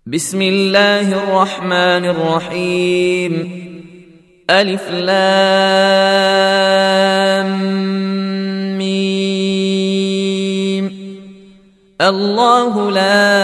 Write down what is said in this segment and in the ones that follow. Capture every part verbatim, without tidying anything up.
بسم الله الرحمن الرحيم. ألف لام ميم. الله لا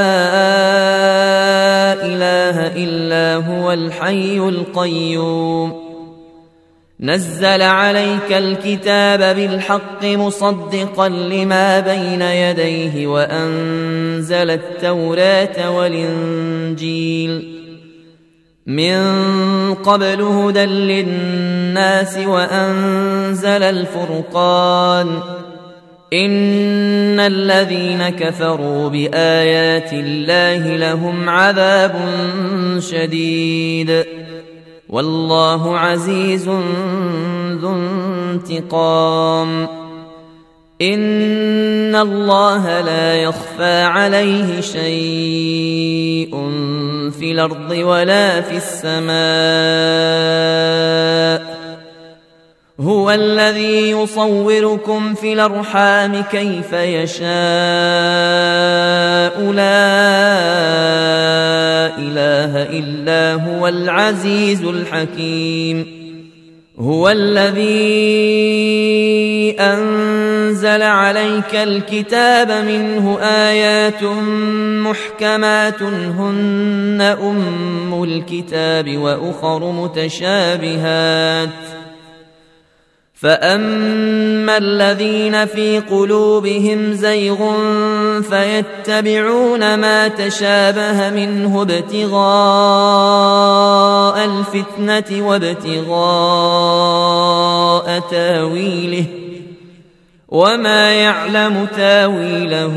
إله إلا هو الحي القيوم نزل عليك الكتاب بالحق مصدقا لما بين يديه وأنزل التوراة والإنجيل من قبل هدى للناس وأنزل الفرقان إن الذين كفروا بآيات الله لهم عذاب شديد والله عزيز ذو انتقام. إن الله لا يخفى عليه شيء في الأرض ولا في السماء. هو الذي يصوركم في الأرحام كيف يشاء لا إله إلا هو العزيز الحكيم. هو الذي أنزل عليك الكتاب منه آيات محكمات هن أم الكتاب وأخر متشابهات فأما الذين في قلوبهم زيغ فيتبعون ما تشابه منه ابتغاء الفتنة وابتغاء تاويله وما يعلم تاويله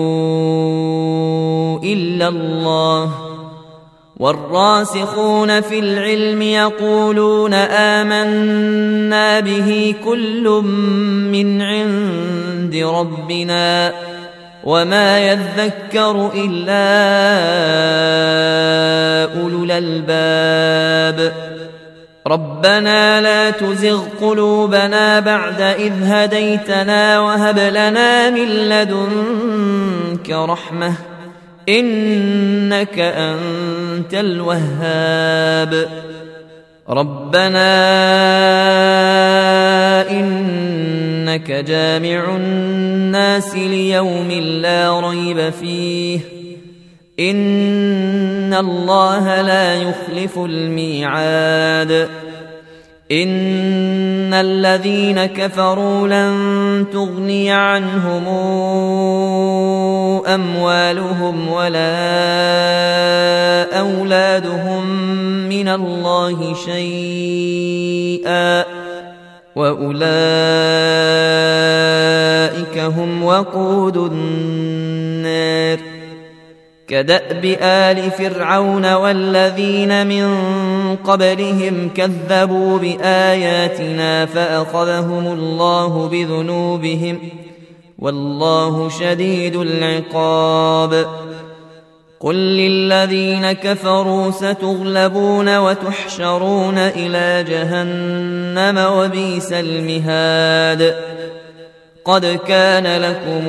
إلا الله والراسخون في العلم يقولون آمنا به كل من عند ربنا وما يذكر إلا أولو الألباب. ربنا لا تزغ قلوبنا بعد إذ هديتنا وهب لنا من لدنك رحمة إنك أنت الوهاب. ربنا إنك جامع الناس ليوم لا ريب فيه إن الله لا يخلف الميعاد. إن الذين كفروا لن تغني عنهم أموالهم ولا أولادهم من الله شيئا وأولئك هم وقود النار. كدأب آل فرعون والذين من قبلهم كذبوا بآياتنا فأخذهم الله بذنوبهم والله شديد العقاب. قل للذين كفروا ستغلبون وتحشرون إلى جهنم وبئس المهاد. قد كان لكم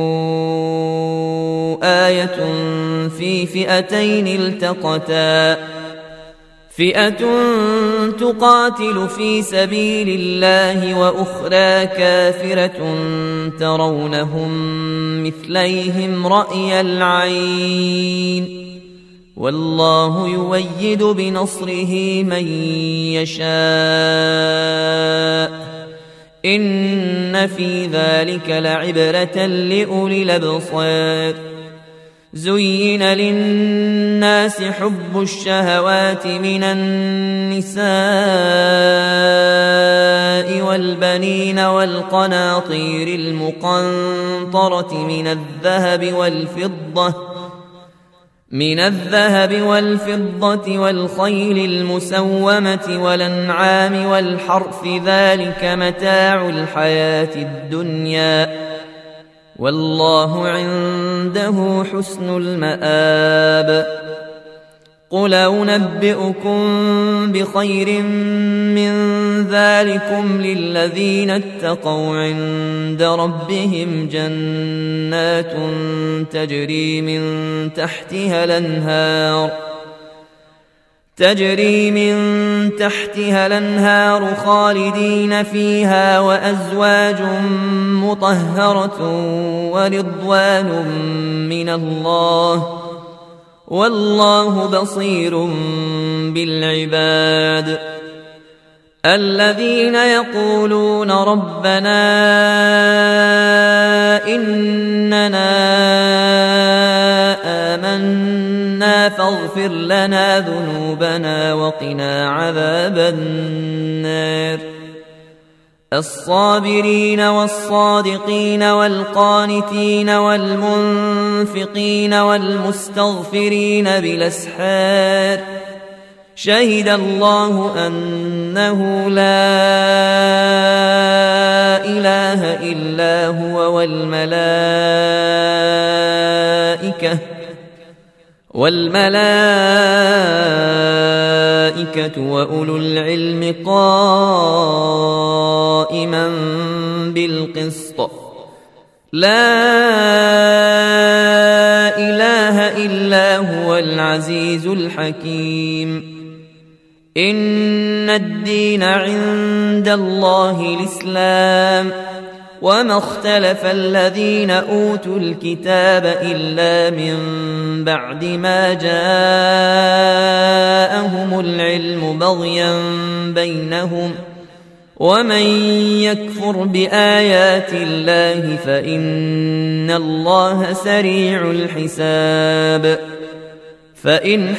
آية في فئتين التقتا فئة تقاتل في سبيل الله وأخرى كافرة ترونهم مثليهم رأي العين والله يؤيد بنصره من يشاء إن في ذلك لعبرة لأولي الأبصار. زين للناس حب الشهوات من النساء والبنين والقناطير المقنطرة من الذهب والفضة من الذهب والفضة والخيل المسومة والأنعام والحرث ذلك متاع الحياة الدنيا والله عنده حسن المآب. قل أنبئكم بخير من ذلكم للذين اتقوا عند ربهم جنات تجري من تحتها الأنهار تجري من تحتها الأنهار خالدين فيها وأزواج مطهرة ورضوان من الله والله بصير بالعباد الذين يقولون ربنا إننا آمنا فاغفر لنا ذنوبنا وقنا عذاب النار الصابرين والصادقين والقانتين والمنفقين والمستغفرين بالأسحار شهد الله أنه لا إله إلا هو والملائكة والملائكة وأولو العلم قائما بالقسط لا إله إلا هو العزيز الحكيم إن الدين عند الله الإسلام وما اختلف الذين أوتوا الكتاب إلا من بعد ما جاءهم العلم بغيا بينهم ومن يكفر بآيات الله فإن الله سريع الحساب فإن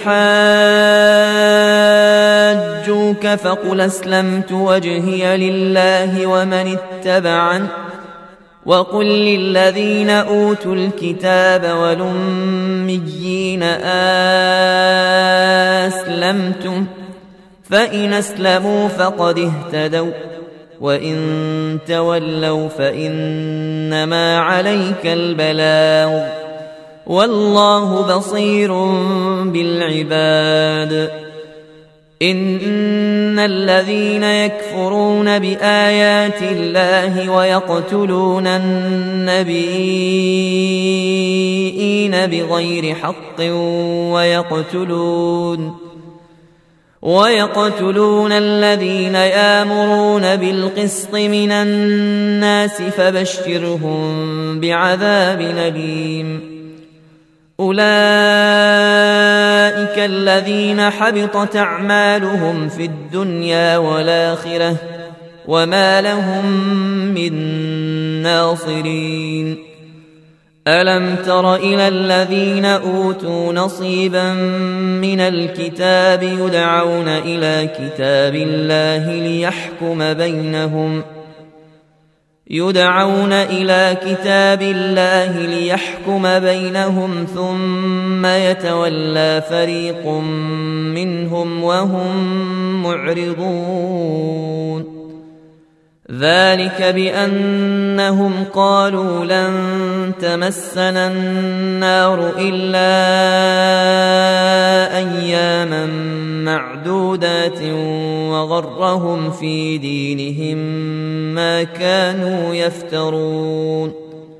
حاجوك فقل أسلمت وجهي لله ومن اتبعني وقل للذين أوتوا الكتاب والأميين أسلمتم فإن أسلموا فقد اهتدوا وإن تولوا فإنما عليك البلاغ والله بصير بالعباد إن الذين يكفرون بآيات الله ويقتلون النبيين بغير حق ويقتلون ويقتلون الذين يأمرون بالقسط من الناس فبشرهم بعذاب أليم أولئك الذين حبطت أعمالهم في الدنيا والآخرة وما لهم من ناصرين ألم تر إلى الذين أوتوا نصيبا من الكتاب يدعون إلى كتاب الله ليحكم بينهم يدعون إلى كتاب الله ليحكم بينهم ثم يتولى فريق منهم وهم معرضون ذلك بأنهم قالوا لن تمسنا النار إلا أياما معدودات وغرهم في دينهم ما كانوا يفترون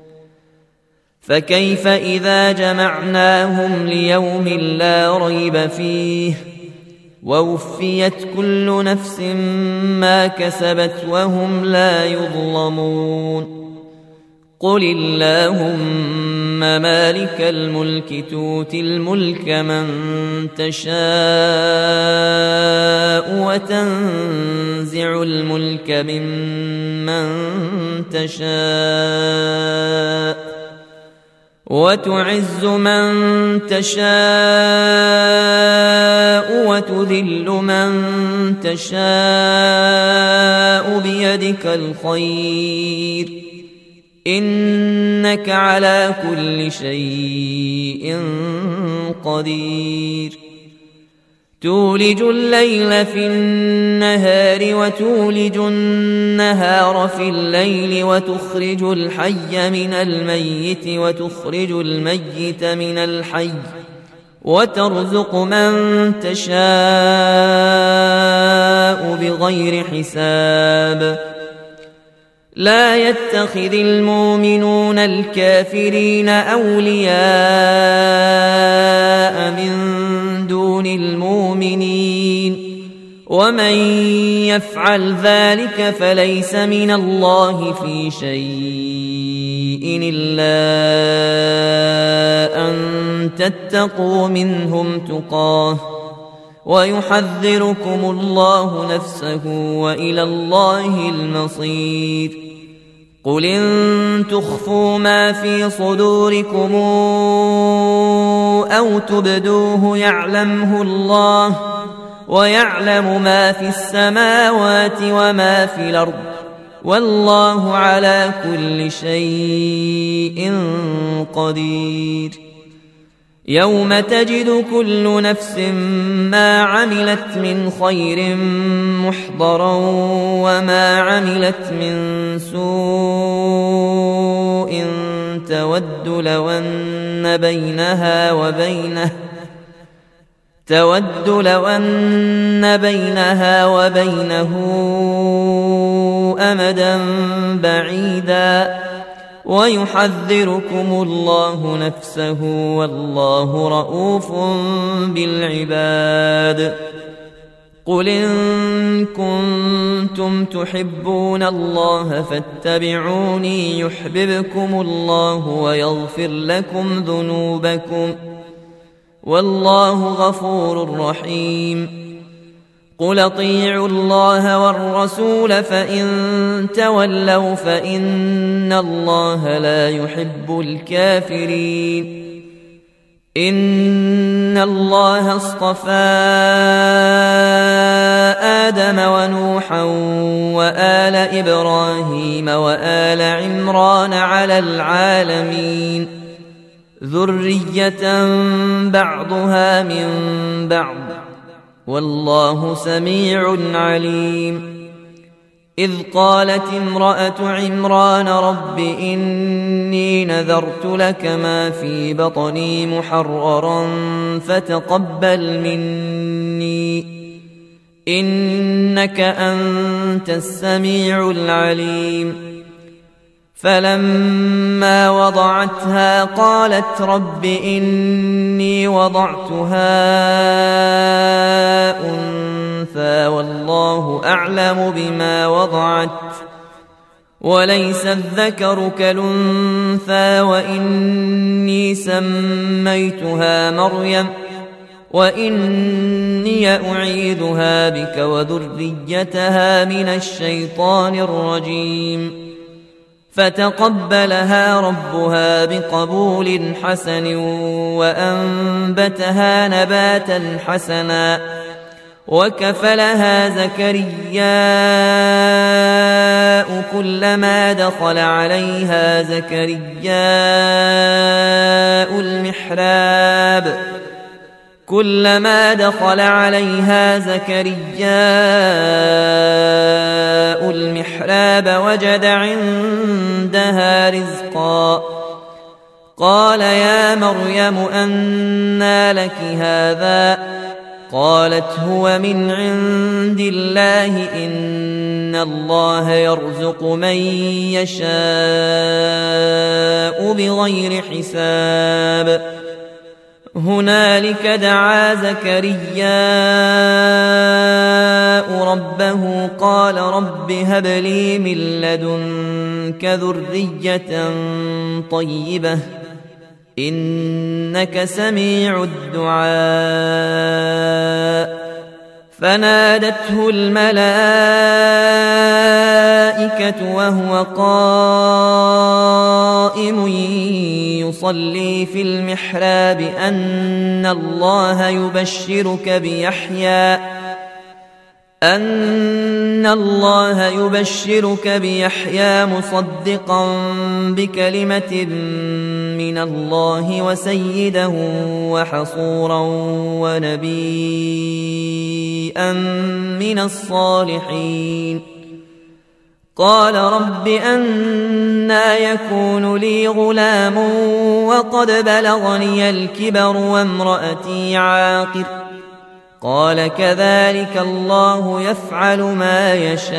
فكيف إذا جمعناهم ليوم لا ريب فيه ووفيت كل نفس ما كسبت وهم لا يظلمون قل اللهم مالك الملك تؤتي الملك من تشاء وتنزع الملك ممن تشاء وتعز من تشاء وتذل من تشاء بيدك الخير إنك على كل شيء قدير تولج الليل في النهار وتولج النهار في الليل وتخرج الحي من الميت وتخرج الميت من الحي وترزق من تشاء بغير حساب. لا يتخذ المؤمنون الكافرين أولياء من دون المؤمنين، ومن يفعل ذلك فليس من الله في شيء إلا أن تتقوا منهم تقاه، ويحذركم الله نفسه وإلى الله المصير. قل إن تخفوا ما في صدوركم أو تبدوه يعلمه الله، ويعلم ما في السماوات وما في الأرض، والله على كل شيء قدير. يوم تجد كل نفس ما عملت من خير محضرا وما عملت من سوء تود لو أن بينها وبينه تود لو أن بينها وبينه أمدا بعيدا، ويحذركم الله نفسه والله رءوف بالعباد. قل إن كنتم تحبون الله فاتبعوني يحببكم الله ويغفر لكم ذنوبكم، والله غفور رحيم. قل اطيعوا الله والرسول فإن تولوا فإن الله لا يحب الكافرين. إن الله اصطفى آدم ونوحا وآل إبراهيم وآل عمران على العالمين ذرية بعضها من بعض، والله سميع عليم. إذ قالت امرأة عمران رب إني نذرت لك ما في بطني محررا فتقبل مني إنك أنت السميع العليم. فلما وضعتها قالت رب إني وضعتها أنثى والله أعلم بما وضعت وليس الذكر كالأنثى وإني سميتها مريم وإني أعيذها بك وذريتها من الشيطان الرجيم. فتقبلها ربها بقبول حسن وأنبتها نباتا حسنا وكفلها زكرياء كلما دخل عليها زكرياء المحراب كلما دخل عليها زكرياء المحراب وجد عندها رزقا قال يا مريم أنى لك هذا قالت هو من عند الله إن الله يرزق من يشاء بغير حساب. هنالك دعا زكرياء ربه قال رب هب لي من لدنك ذرية طيبة إنك سميع الدعاء. فنادته الملائكة وهو قائم يصلي في المحراب أن الله يبشرك بيحيى أن الله يبشرك بيحيى مصدقا بكلمة من الله وسيدا وحصورا ونبيا من الصالحين. قال رب أنى يكون لي غلام وقد بلغني الكبر وامرأتي عاقر قال كذلك الله يفعل ما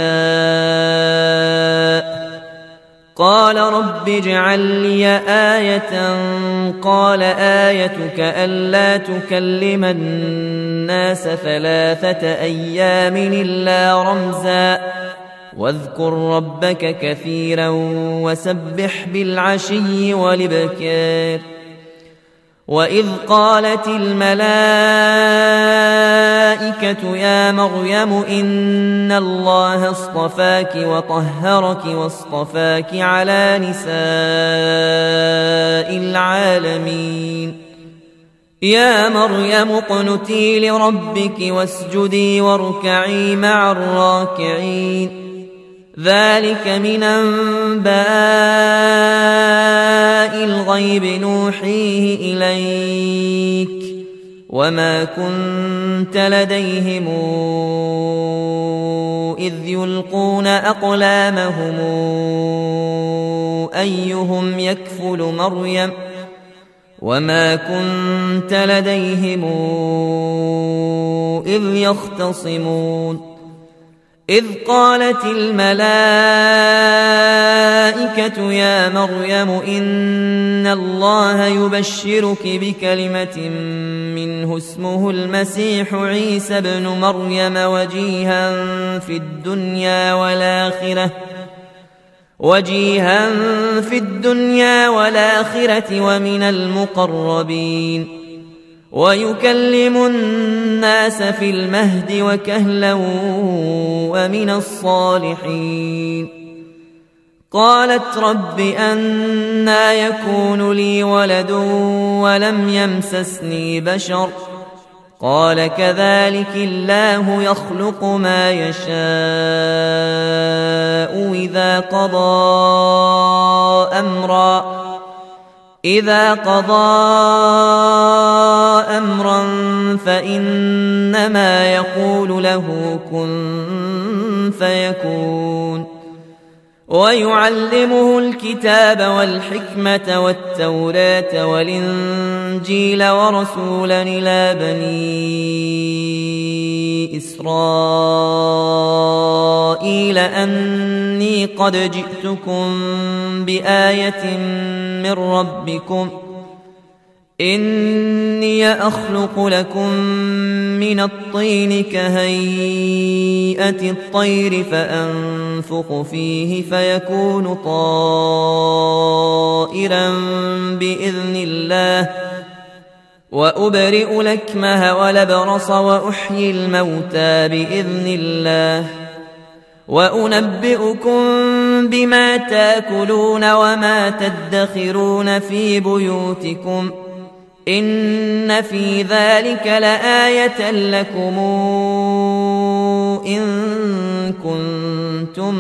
يشاء قال رب اجعل لي آية قال آيتك ألا تكلم الناس ثلاثة أيام إلا رمزا واذكر ربك كثيرا وسبح بالعشي والإبكار وإذ قالت الملائكة يا مريم إن الله اصطفاك وطهرك واصطفاك على نساء العالمين يا مريم اقنتي لربك واسجدي واركعي مع الراكعين ذلك من أنباء الغيب نوحيه إليك وما كنت لديهم إذ يلقون أقلامهم أيهم يكفل مريم وما كنت لديهم إذ يختصمون إذ قالت الملائكة يا مريم إن الله يبشرك بكلمة منه اسمه المسيح عيسى ابن مريم وجيها في الدنيا والآخرة وجيها في الدنيا والآخرة ومن المقربين ويكلم الناس في المهد وكهلا ومن الصالحين قالت رب أنى يكون لي ولد ولم يمسسني بشر قال كذلك الله يخلق ما يشاء إذا قضى أمرا إذا قضى أمرا فإنما يقول له كن فيكون ويعلمه الكتاب والحكمة والتوراة والإنجيل ورسولا إلى بني إسرائيل أني قد جئتكم بآية من ربكم إني أخلق لكم من الطين كهيئة الطير فأنفخ فيه فيكون طائرا بإذن الله وأبرئ الأكمه والأبرص وأحيي الموتى بإذن الله وأنبئكم بما تاكلون وما تدخرون في بيوتكم إن في ذلك لآية لكم إن كنتم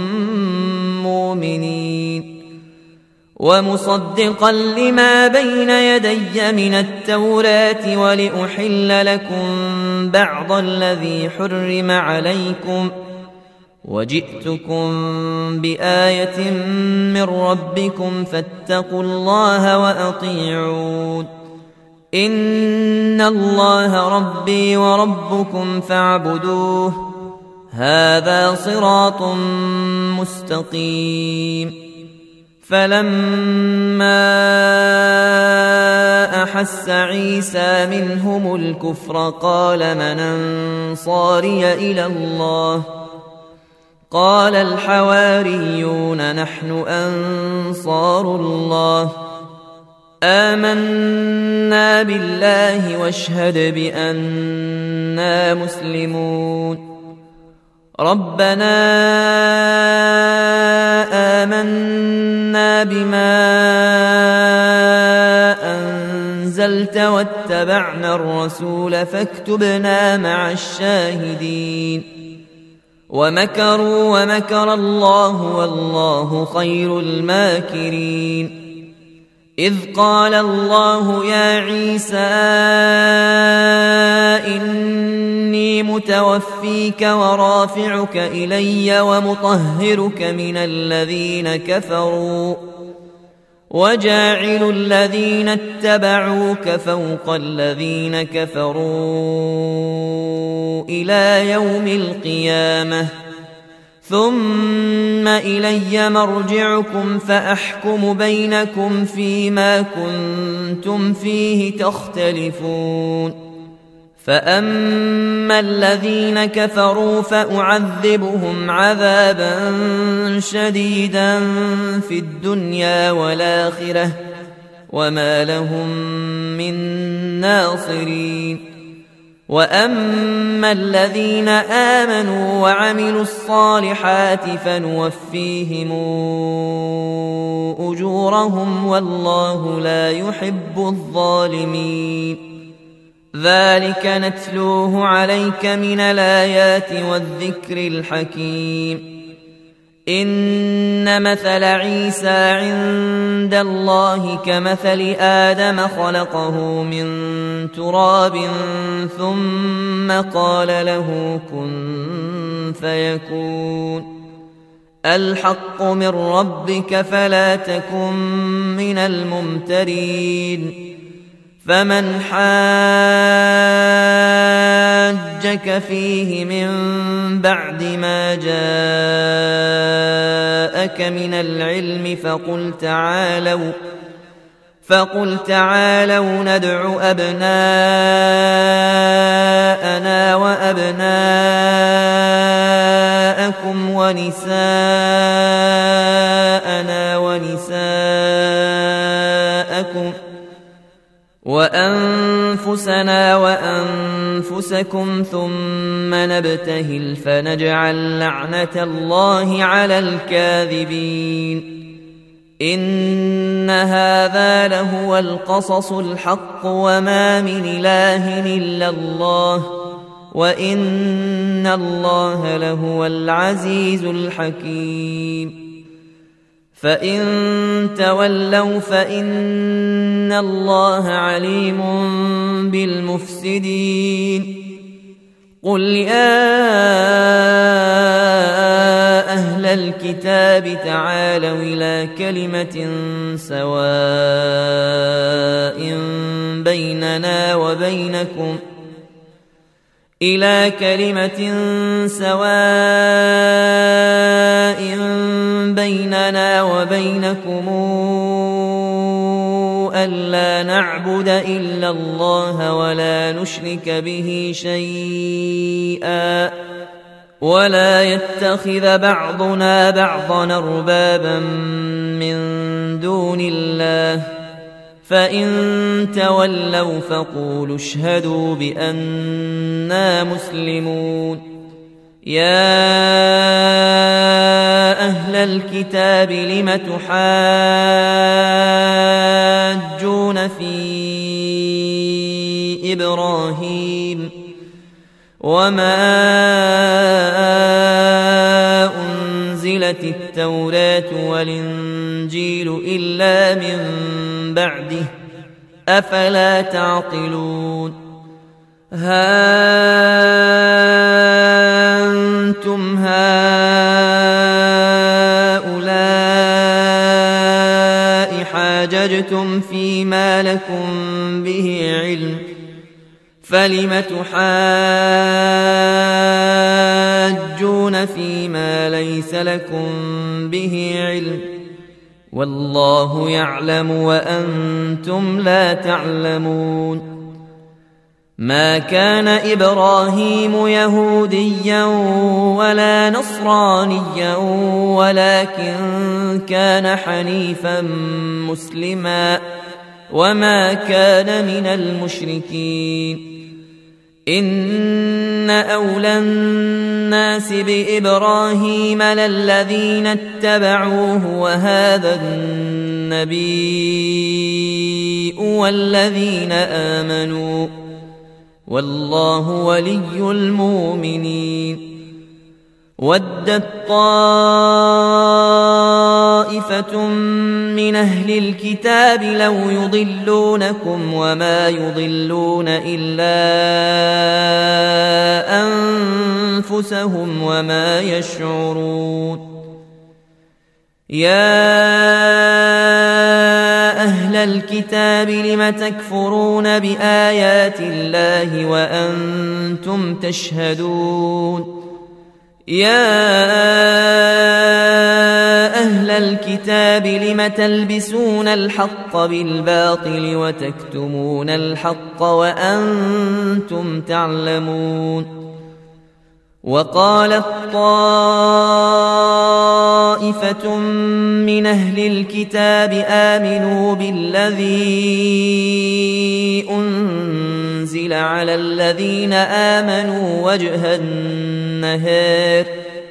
مؤمنين ومصدقا لما بين يدي من التوراة ولأحل لكم بعض الذي حرم عليكم وجئتكم بآية من ربكم فاتقوا الله وأطيعون إن الله ربي وربكم فاعبدوه هذا صراط مستقيم فلما أحس عيسى منهم الكفر قال من أنصاري إلى الله قال الحواريون نحن أنصار الله آمنا بالله واشهد بأننا مسلمون ربنا آمنا بما أنزلت واتبعنا الرسول فاكتبنا مع الشاهدين ومكروا ومكر الله والله خير الماكرين إذ قال الله يا عيسى إني متوفيك ورافعك إلي ومطهرك من الذين كفروا وجاعل الذين اتبعوك فوق الذين كفروا إلى يوم القيامة ثم إلي مرجعكم فأحكم بينكم فيما كنتم فيه تختلفون فأما الذين كفروا فأعذبهم عذابا شديدا في الدنيا والآخرة وما لهم من ناصرين وأما الذين آمنوا وعملوا الصالحات فنوفيهم أجورهم والله لا يحب الظالمين ذلك نتلوه عليك من الآيات والذكر الحكيم إن مثل عيسى عند الله كمثل آدم خلقه من تراب ثم قال له كن فيكون الحق من ربك فلا تكن من الممترين فمن حاجك فيه من بعد ما جاءك من العلم فقل تعالوا فقل تعالوا ندع أبناءنا وأبناءكم ونساءنا ونساءكم وأنفسنا وأنفسكم ثم نبتهل فنجعل لعنة الله على الكاذبين إن هذا لهو القصص الحق وما من إله إلا الله وإن الله لهو العزيز الحكيم فإن تولوا فإن الله عليم بالمفسدين قل يا أهل الكتاب تعالوا إلى كلمة سواء بيننا وبينكم إلى كلمة سواء بيننا وبينكم ألا نعبد إلا الله ولا نشرك به شيئا ولا يتخذ بعضنا بعضا أربابا من دون الله فإن تولوا فقولوا اشهدوا بأننا مسلمون يا أهل الكتاب لم تحاجون في إبراهيم وما أنزلت التوراة والإنجيل إلا من بعده أفلا تعقلون ها أنتم هؤلاء حاججتم فيما لكم به علم فلم تحاجون فيما ليس لكم به علم والله يعلم وأنتم لا تعلمون ما كان إبراهيم يهوديا ولا نصرانيا ولكن كان حنيفا مسلما وما كان من المشركين إن أولى الناس بإبراهيم للذين اتبعوه وهذا النبي والذين آمنوا والله ولي المؤمنين ودت طائفة من أهل الكتاب لو يضلونكم وما يضلون إلا أنفسهم وما يشعرون. يا أهل الكتاب لم تكفرون بآيات الله وأنتم تشهدون. يا أهل الكتاب لم تلبسون الحق بالباطل وتكتمون الحق وأنتم تعلمون. وقالت طائفة من أهل الكتاب آمنوا بالذي أنزل على الذين آمنوا وجه النهار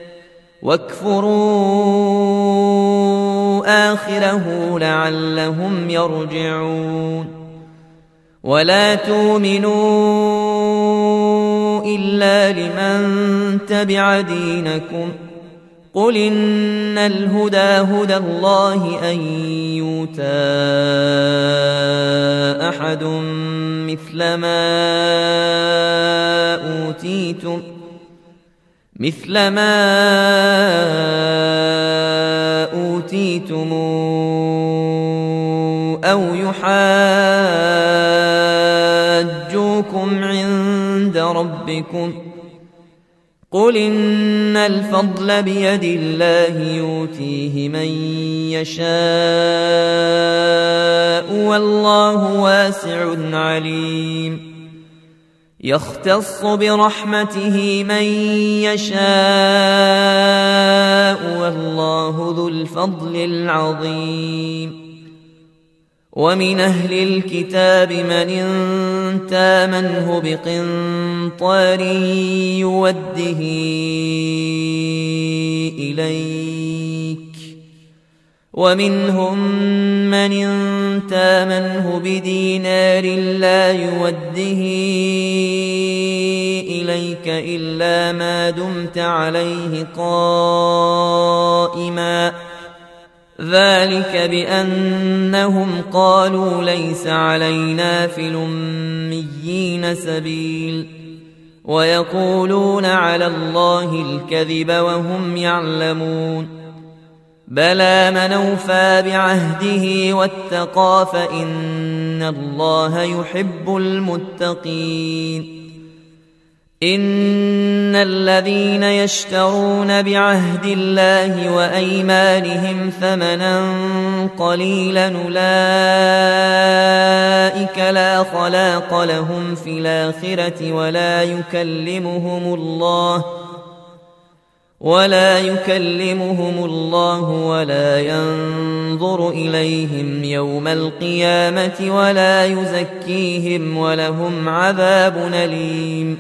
واكفروا آخره لعلهم يرجعون. ولا تؤمنوا إلا لمن تبع دينكم قل إن الهدى هدى الله أن يؤتى أحد مثل ما أوتيتم مثل ما أوتيتم أو يحاجوكم عند ربكم قل إن الفضل بيد الله يؤتيه من يشاء والله واسع عليم. يختص برحمته من يشاء والله ذو الفضل العظيم. ومن أهل الكتاب من إن تامنه بقنطار يوده إليك ومنهم من إن تامنه بدينار لا يوده إليك إلا ما دمت عليه قائما ذلك بأنهم قالوا ليس علينا في الأميين سبيل ويقولون على الله الكذب وهم يعلمون. بلى من أوفى بعهده واتقى فإن الله يحب المتقين. إن الذين يشترون بعهد الله وأيمانهم ثمنا قليلا أولئك لا خلاق لهم في الآخرة ولا يكلمهم الله ولا يكلمهم الله ولا ينظر إليهم يوم القيامة ولا يزكيهم ولهم عذاب أليم.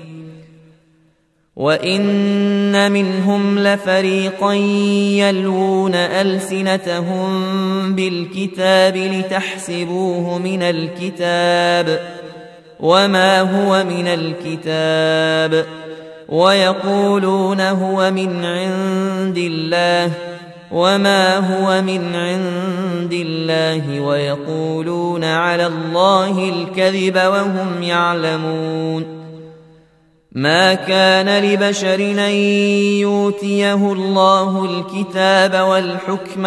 وإن منهم لفريقا يلوون ألسنتهم بالكتاب لتحسبوه من الكتاب وما هو من الكتاب ويقولون هو من عند الله وما هو من عند الله ويقولون على الله الكذب وهم يعلمون. ما كان لبشر أن يؤتيه الله الكتاب والحكم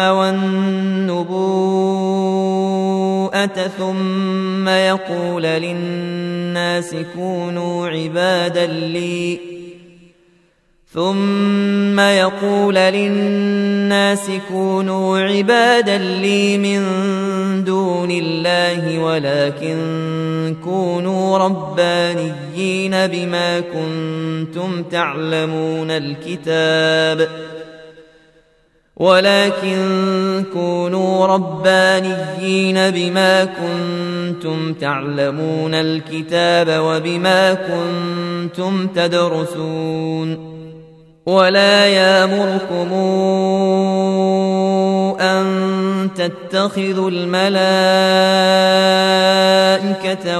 والنبوءة ثم يقول للناس كونوا عبادا لي ثم يقول للناس كونوا عبادا لي من دون الله ولكن كونوا ربانيين بما كنتم تعلمون الكتاب ولكن كونوا ربانيين بما كنتم تعلمون الكتاب وبما كنتم تدرسون. ولا يأمركم أن تتخذوا الملائكة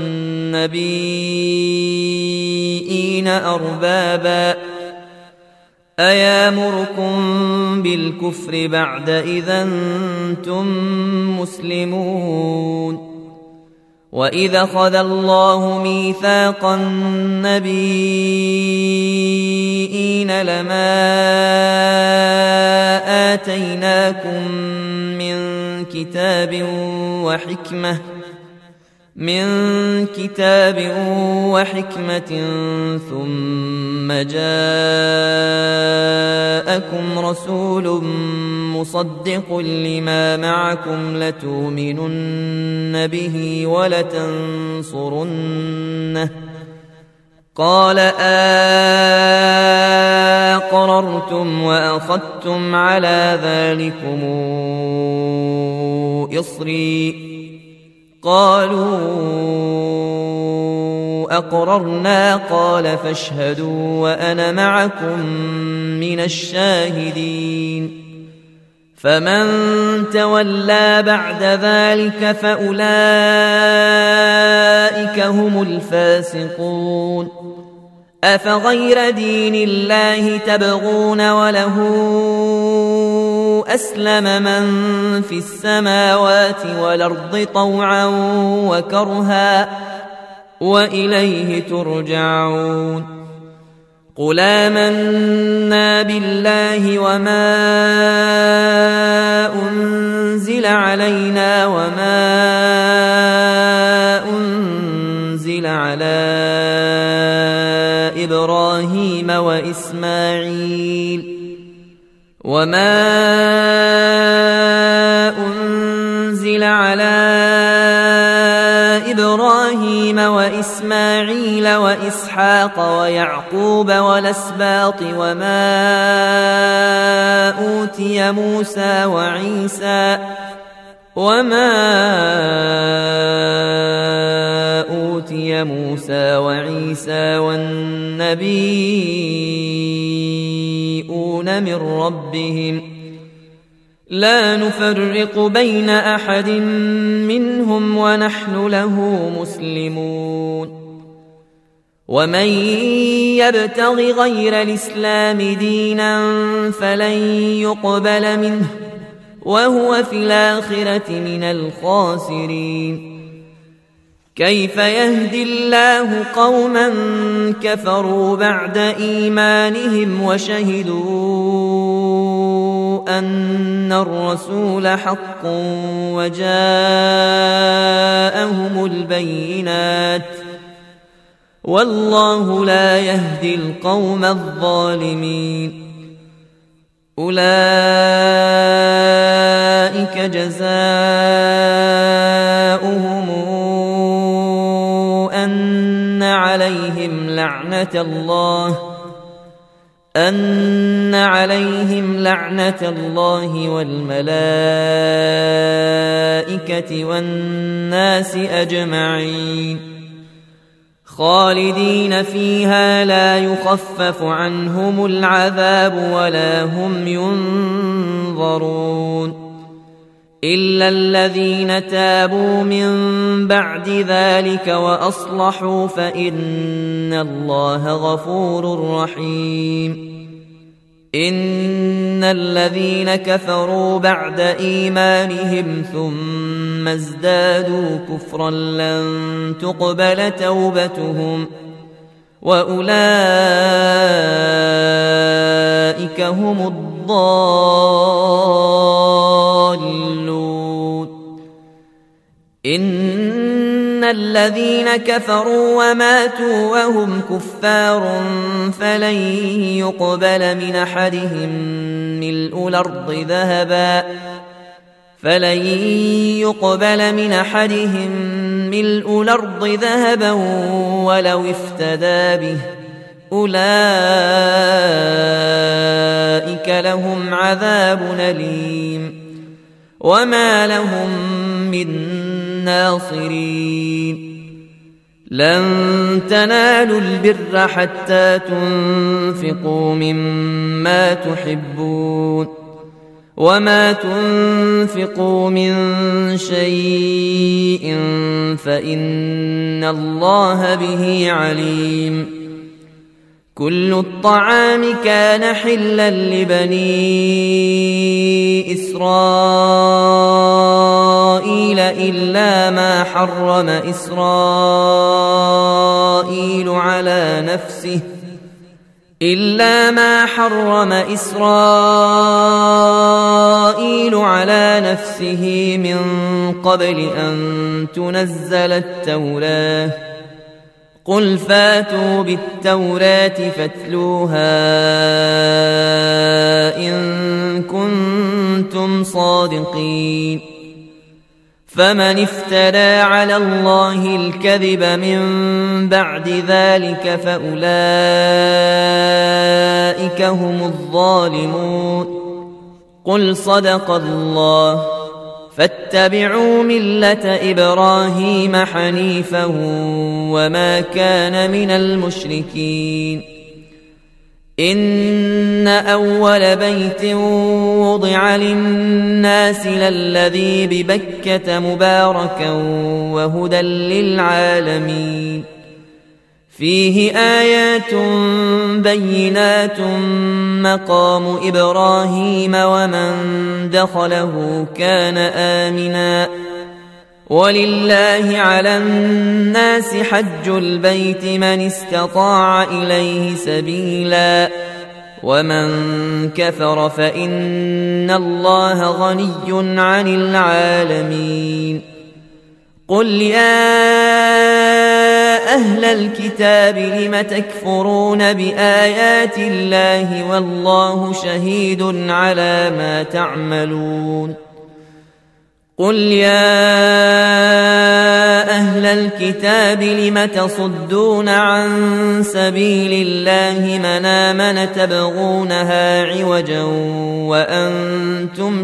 والنبيين أربابا أيامركم بالكفر بعد إذ أنتم مسلمون. وإذا أخذ الله ميثاق النبيين لما آتيناكم من كتاب وحكمة من كتاب وحكمة ثم جاءكم رسول مصدق لما معكم لتؤمنن به ولتنصرنه قال أقررتم وأخذتم على ذلكم إصري قالوا أقررنا قال فاشهدوا وأنا معكم من الشاهدين فمن تولى بعد ذلك فأولئك هم الفاسقون أفغير دين الله تبغون وله أسلم من في السماوات والأرض طوعا وكرها وإليه ترجعون قل آمنا بالله وما أنزل علينا وما أنزل على إبراهيم وإسماعيل وما أنزل على إبراهيم وإسماعيل وإسحاق ويعقوب والأسباط وما أوتي موسى وعيسى وما أوتي موسى وعيسى والنبيون من ربهم لا نفرق بين أحد منهم ونحن له مسلمون ومن يبتغ غير الإسلام دينا فلن يقبل منه وهو في الآخرة من الخاسرين كيف يهدي الله قوما كفروا بعد إيمانهم وشهدوا أن الرسول حق وجاءهم البينات والله لا يهدي القوم الظالمين أولئك جزاؤهم أن عليهم لعنة الله أن عليهم لعنة الله والملائكة والناس أجمعين خالدين فيها لا يخفف عنهم العذاب ولا هم ينظرون إلا الذين تابوا من بعد ذلك وأصلحوا فإن الله غفور رحيم إن الذين كفروا بعد إيمانهم ثم ازدادوا كفرا لن تقبل توبتهم وأولئك هم الضالون إن الذين كفروا وماتوا وهم كفار فلن يقبل من أحدهم ملء الأرض ذهبا فلن يقبل من أحدهم ملء الأرض ذهبا ولو افتدى به أولئك لهم عذاب أليم وما لهم من ناصرين لن تنالوا البر حتى تنفقوا مما تحبون وما تنفقوا من شيء فإن الله به عليم كل الطعام كان حلا لبني إسرائيل إسرائيل إلا ما حرم إسرائيل على نفسه إلا ما حرم إسرائيل على نفسه من قبل أن تنزل التوراة قل فاتوا بالتوراة فاتلوها إن كنتم صادقين فمن افترى على الله الكذب من بعد ذلك فأولئك هم الظالمون قل صدق الله فاتبعوا ملة إبراهيم حنيفا وما كان من المشركين إن أول بيت وضع للناس للذي ببكة مباركا وهدى للعالمين فيه آيات بينات مقام إبراهيم ومن دخله كان آمنا ولله على الناس حج البيت من استطاع إليه سبيلا ومن كفر فإن الله غني عن العالمين قل يا أهل الكتاب لم تكفرون بآيات الله والله شهيد على ما تعملون قل يا أهل الكتاب لم تصدون عن سبيل الله من آمن تبغونها عوجا وأنتم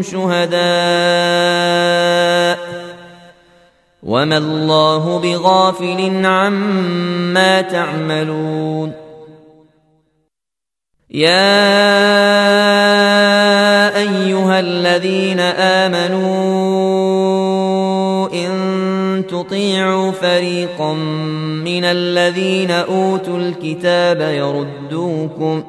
شهداء وما الله بغافل عما تعملون يا أيها الذين آمنوا إن تطيعوا فريقا من الذين أوتوا الكتاب يردوكم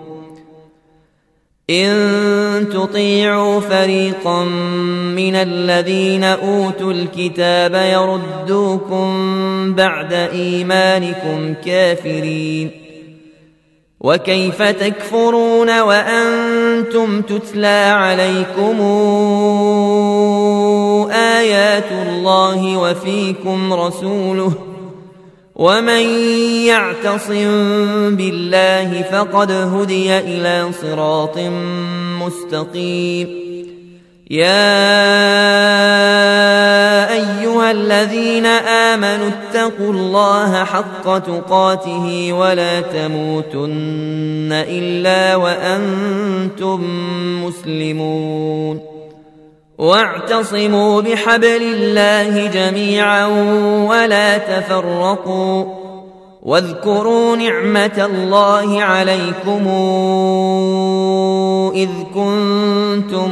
إن تطيعوا فريقا من الذين أوتوا الكتاب يردوكم بعد إيمانكم كافرين وكيف تكفرون وأنتم تتلى عليكم آيات الله وفيكم رسوله ومن يعتصم بالله فقد هدي إلى صراط مستقيم يا أيها الذين آمنوا اتقوا الله حق تقاته ولا تموتن إلا وأنتم مسلمون واعتصموا بحبل الله جميعا ولا تفرقوا واذكروا نعمة الله عليكم إذ كنتم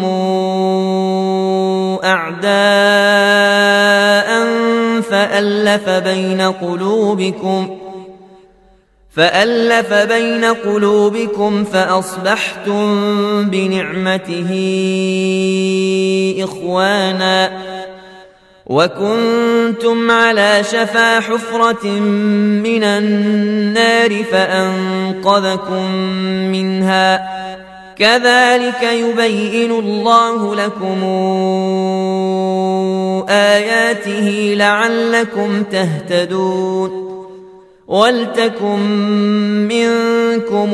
أعداء فألف بين قلوبكم فألف بين قلوبكم فأصبحتم بنعمته إخوانا وكنتم على شفا حفرة من النار فأنقذكم منها كذلك يبين الله لكم آياته لعلكم تهتدون ولتكن منكم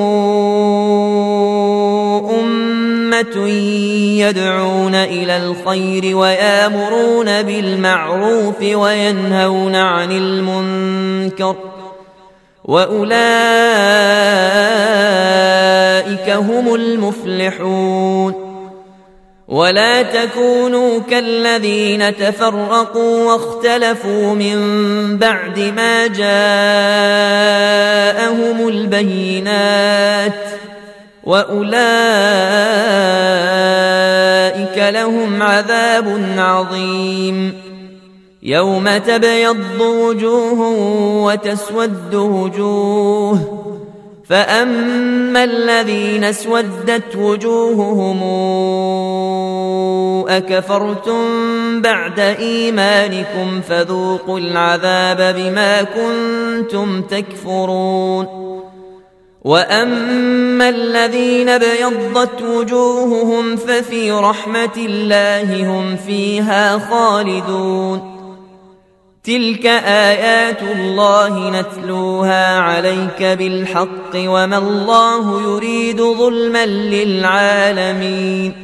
أمة يدعون إلى الخير ويأمرون بالمعروف وينهون عن المنكر وأولئك هم المفلحون ولا تكونوا كالذين تفرقوا واختلفوا من بعد ما جاءهم البينات وأولئك لهم عذاب عظيم يوم تبيض وجوه وتسود وجوه فأما الذين اسودت وجوههم أكفرتم بعد إيمانكم فذوقوا العذاب بما كنتم تكفرون وأما الذين ابيضت وجوههم ففي رحمة الله هم فيها خالدون تلك آيات الله نتلوها عليك بالحق وما الله يريد ظلما للعالمين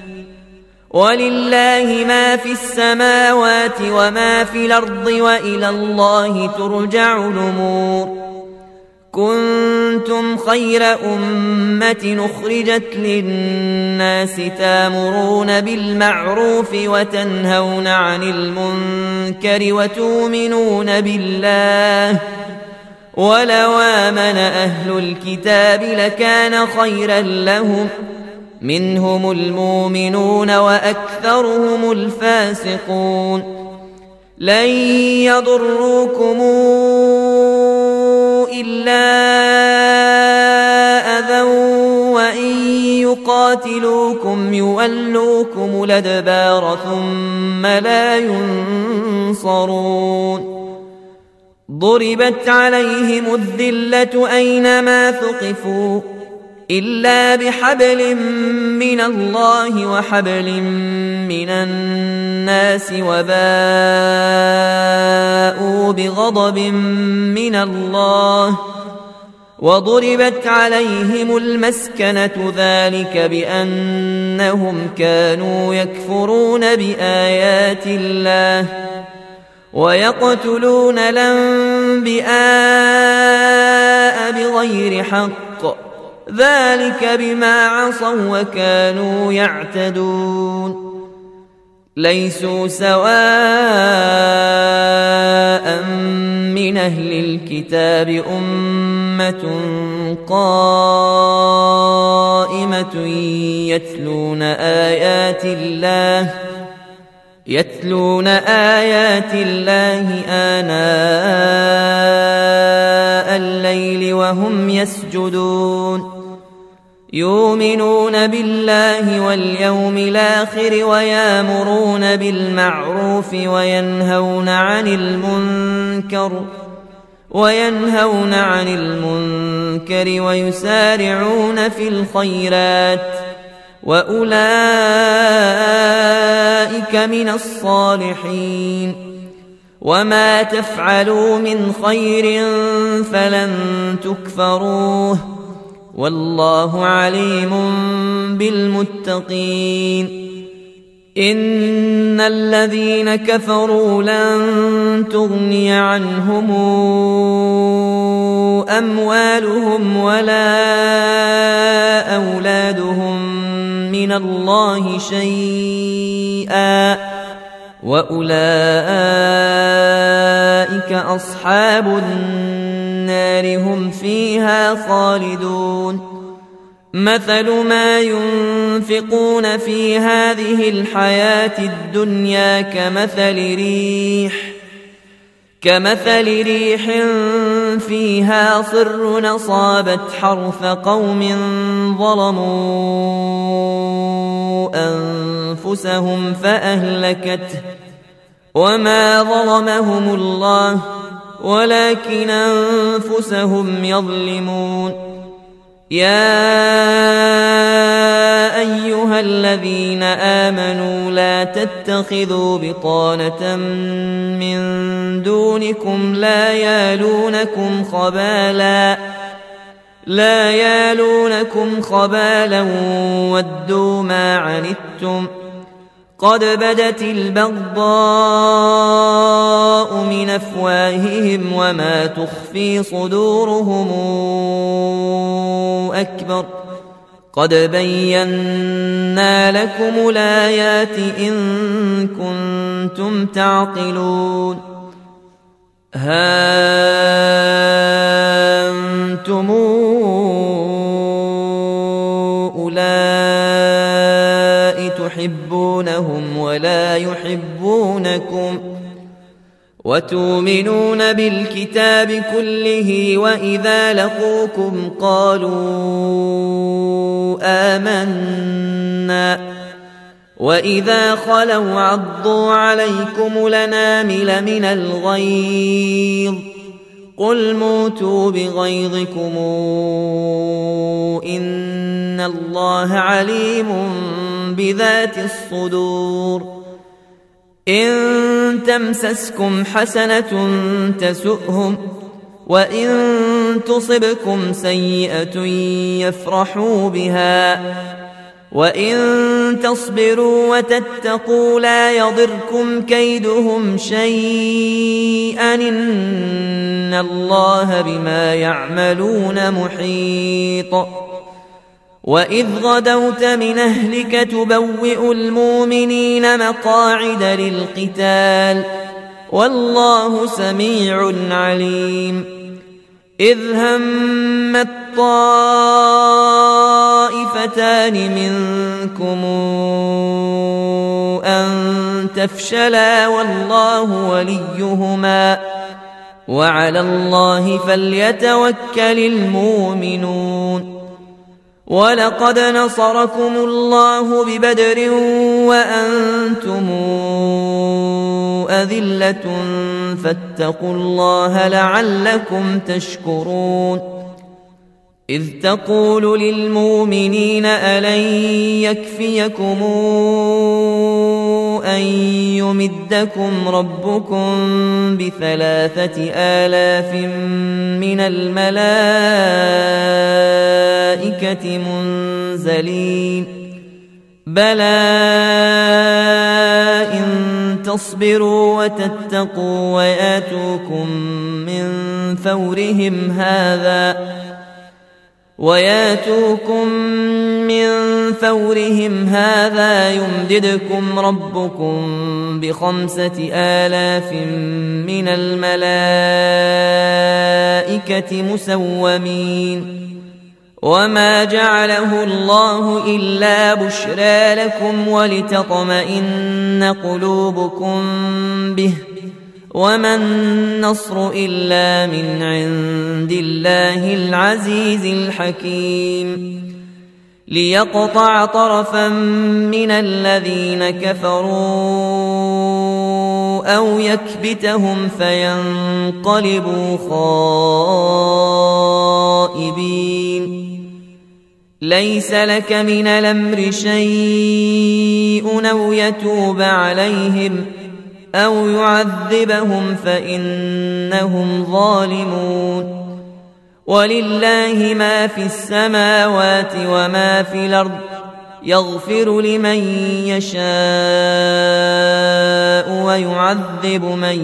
ولله ما في السماوات وما في الأرض وإلى الله ترجع الأمور كنتم خير أمة أخرجت للناس تامرون بالمعروف وتنهون عن المنكر وتؤمنون بالله ولو آمن أهل الكتاب لكان خيرا لهم منهم المؤمنون وأكثرهم الفاسقون لن يضروكم إلا أذى وإن يقاتلوكم يولوكم الأدبار ثم لا ينصرون ضربت عليهم الذلة أينما ثقفوا إلا بحبل من الله وحبل من الناس وباءوا بغضب من الله وضربت عليهم المسكنة ذلك بأنهم كانوا يكفرون بآيات الله ويقتلون الأنبياء بغير حق ذلك بما عصوا وكانوا يعتدون ليسوا سواء من أهل الكتاب أمة قائمة يتلون آيات الله يتلون آيات الله آناء الليل وهم يسجدون يؤمنون بالله واليوم الآخر ويأمرون بالمعروف وينهون عن المنكر وينهون عن المنكر ويسارعون في الخيرات وأولئك من الصالحين وما تفعلوا من خير فلن تكفروه والله عليم بالمتقين إن الذين كفروا لن تغني عنهم أموالهم ولا أولادهم من الله شيئا وأولئك أصحاب النار هم فيها خالدون مثل ما ينفقون في هذه الحياة الدنيا كمثل ريح كمثل ريح فيها صر أصابت حرث قوم ظلموا أنفسهم فأهلكته وما ظلمهم الله ولكن أنفسهم يظلمون يا أيها الذين آمنوا لا تتخذوا بطانة من دونكم لا يالونكم خبالا لا يالونكم خبالا ودوا ما عنتم قد بدت البغضاء من أفواههم وما تخفي صدورهم أكبر قد بينا لكم الآيات إن كنتم تعقلون ها أنتم أولئك تحبونهم ولا يحبونكم وتؤمنون بالكتاب كله وإذا لقوكم قالوا آمنا وإذا خلوا عضوا عليكم لنامل من الغيظ قل موتوا بغيظكم إن الله عليم بذات الصدور إن تمسسكم حسنة تسؤهم وإن تصبكم سيئة يفرحوا بها وإن تصبروا وتتقوا لا يضركم كيدهم شيئا إن الله بما يعملون محيط وإذ غدوت من أهلك تبوئ المؤمنين مقاعد للقتال والله سميع عليم إذ همت طائفتان منكم أن تفشلا والله وليهما وعلى الله فليتوكل المؤمنون ولقد نصركم الله ببدر وأنتم أذلة فاتقوا الله لعلكم تشكرون إذ تقول للمؤمنين ألن يكفيكم أن يمدكم ربكم بثلاثة آلاف من الملائكة منزلين بلى إن تصبروا وتتقوا وياتوكم من فورهم هذا وياتوكم من فورهم هذا يمددكم ربكم بخمسة آلاف من الملائكة مسومين وما جعله الله إلا بشرى لكم ولتطمئن قلوبكم به وما النصر إلا من عند الله العزيز الحكيم ليقطع طرفا من الذين كفروا أو يكبتهم فينقلبوا خائبين ليس لك من الأمر شيء أو يتوب عليهم أو يعذبهم فإنهم ظالمون ولله ما في السماوات وما في الأرض يغفر لمن يشاء ويعذب من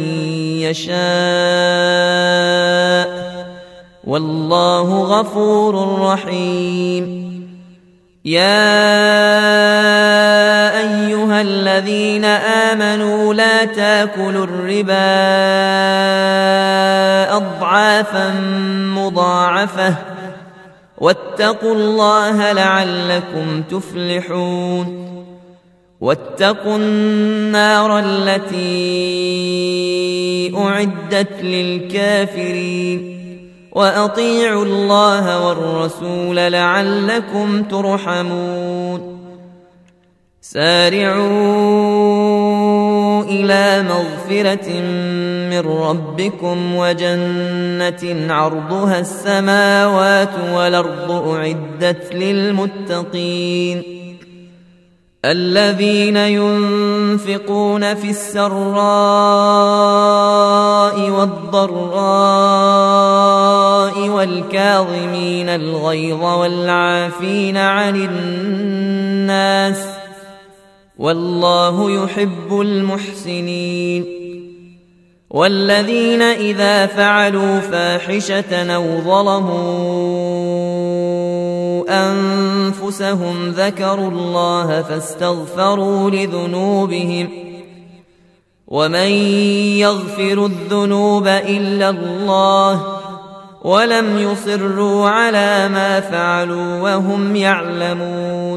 يشاء والله غفور رحيم يا أيها الذين آمنوا لا تاكلوا الربا أضعافا مضاعفة واتقوا الله لعلكم تفلحون واتقوا النار التي أعدت للكافرين وأطيعوا الله والرسول لعلكم ترحمون سارعوا إلى مغفرة من ربكم وجنة عرضها السماوات والأرض أعدت للمتقين الذين ينفقون في السراء والضراء والكاظمين الغيظ والعافين عن الناس والله يحب المحسنين والذين إذا فعلوا فاحشة أو ظلموا أنفسهم ذكروا الله فاستغفروا لذنوبهم ومن يغفر الذنوب إلا الله ولم يصروا على ما فعلوا وهم يعلمون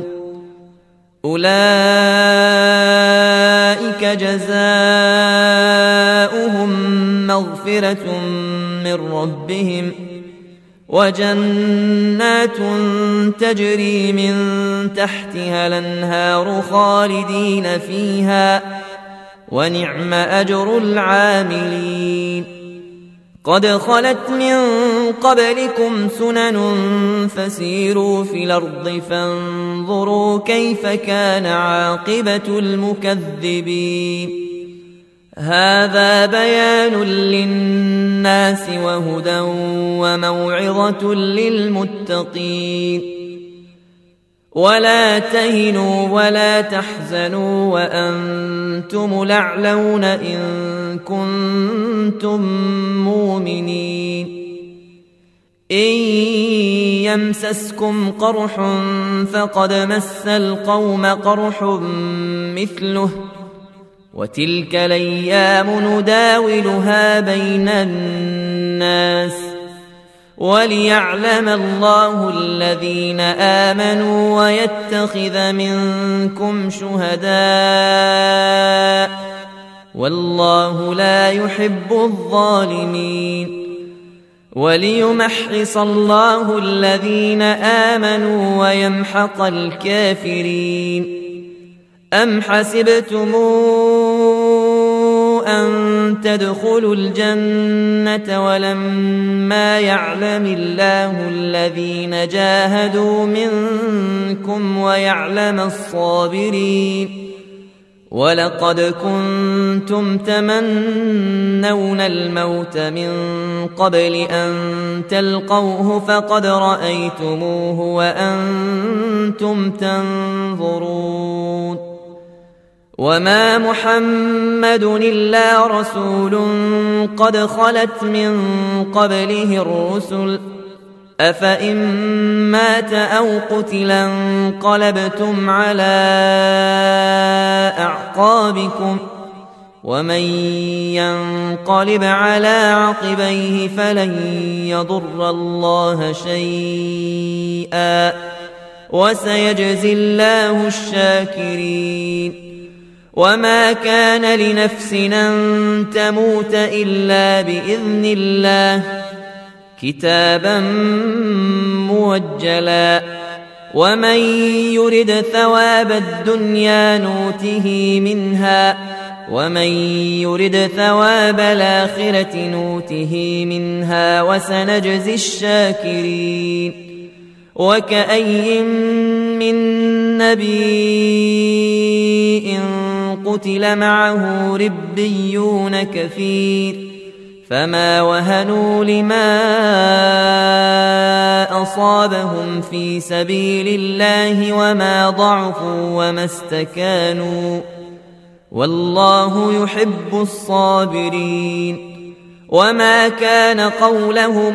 أولئك جزاؤهم لهم مغفرة من ربهم وجنات تجري من تحتها الأنهار خالدين فيها ونعم أجر العاملين. قد خلت من قبلكم سنن فسيروا في الأرض فانظروا كيف كان عاقبة المكذبين. هذا بيان للناس وهدى وموعظة للمتقين. ولا تهنوا ولا تحزنوا وأنتم الأعلون إن كنتم مؤمنين. إن يمسسكم قرح فقد مس القوم قرح مثله وتلك الأيام نداولها بين الناس وليعلم الله الذين آمنوا ويتخذ منكم شهداء والله لا يحب الظالمين. وليمحص الله الذين آمنوا ويمحق الكافرين. أم حسبتم أن تدخلوا الجنة ولما يعلم الله الذين جاهدوا منكم ويعلم الصابرين. ولقد كنتم تمنون الموت من قبل أن تلقوه فقد رأيتموه وأنتم تنظرون. وما محمد إلا رسول قد خلت من قبله الرسل أفإن مات أو قتل انقلبتم على أعقابكم ومن ينقلب على عقبيه فلن يضر الله شيئا وسيجزي الله الشاكرين. وما كان لنفس أن تموت إلا بإذن الله كتابا موجلا. ومن يرد ثواب الدنيا نوته منها ومن يرد ثواب الآخرة نوته منها وسنجزي الشاكرين. وكأي من نبي قتل معه ربيون كثير فما وهنوا لما أصابهم في سبيل الله وما ضعفوا وما استكانوا والله يحب الصابرين. وما كان قولهم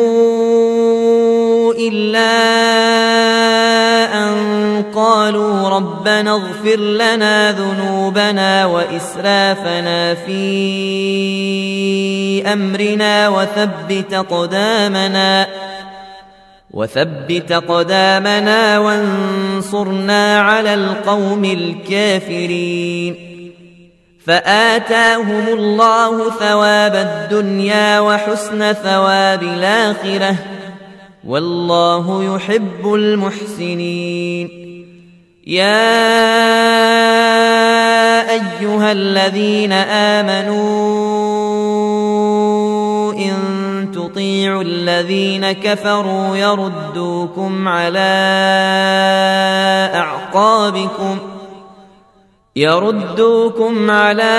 إلا أن قالوا ربنا اغفر لنا ذنوبنا وإسرافنا في أمرنا وثبت أقدامنا وثبت أقدامنا وانصرنا على القوم الكافرين. فآتاهم الله ثواب الدنيا وحسن ثواب الآخرة والله يحب المحسنين. يا أيها الذين آمنوا إن تطيعوا الذين كفروا يردوكم على أعقابكم يردوكم على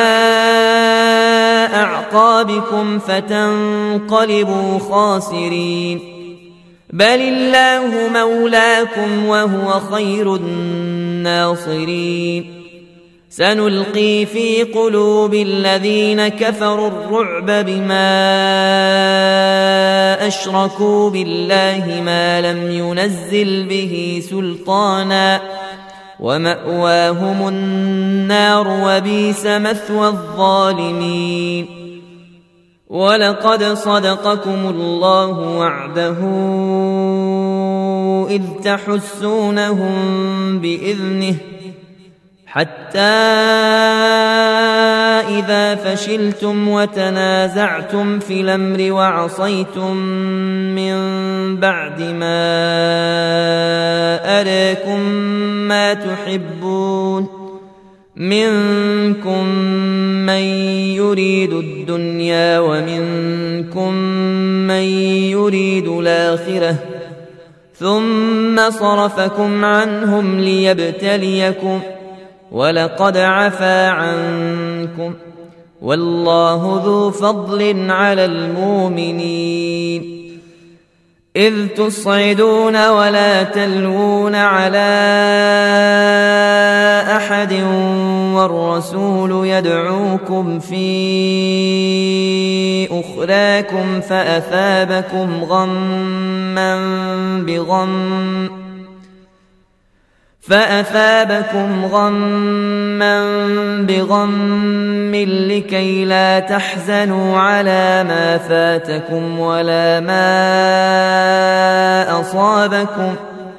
أعقابكم فتنقلبوا خاسرين. بل الله مولاكم وهو خير الناصرين. سنلقي في قلوب الذين كفروا الرعب بما أشركوا بالله ما لم ينزل به سلطانا ومأواهم النار وبئس مثوى الظالمين. ولقد صدقكم الله وعده إذ تحسونهم بإذنه حتى إذا فشلتم وتنازعتم في الأمر وعصيتم من بعد ما أراكم ما تحبون منكم من يريد الدنيا ومنكم من يريد الآخرة ثم صرفكم عنهم ليبتليكم ولقد عفا عنكم والله ذو فضل على المؤمنين إذ تصعدون ولا تلوون على أحد والرسول يدعوكم في أخراكم فأثابكم غما بغم فأثابكم غما بغم لكي لا تحزنوا على ما فاتكم ولا ما أصابكم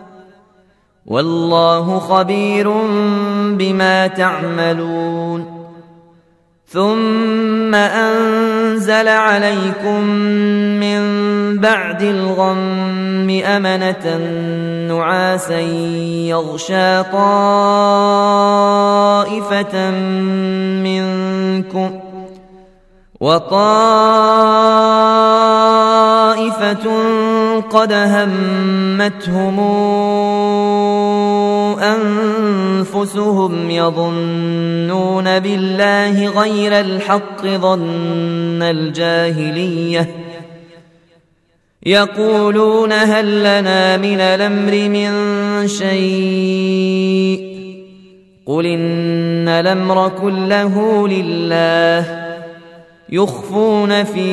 والله خبير بما تعملون ثم أنزل عليكم من بعد الغم أمنة نعاسا يغشى طائفة منكم وطائفة قد همتهم أنفسهم يظنون بالله غير الحق ظن الجاهلية يقولون هل لنا من الأمر من شيء قل إن الأمر كله لله يخفون في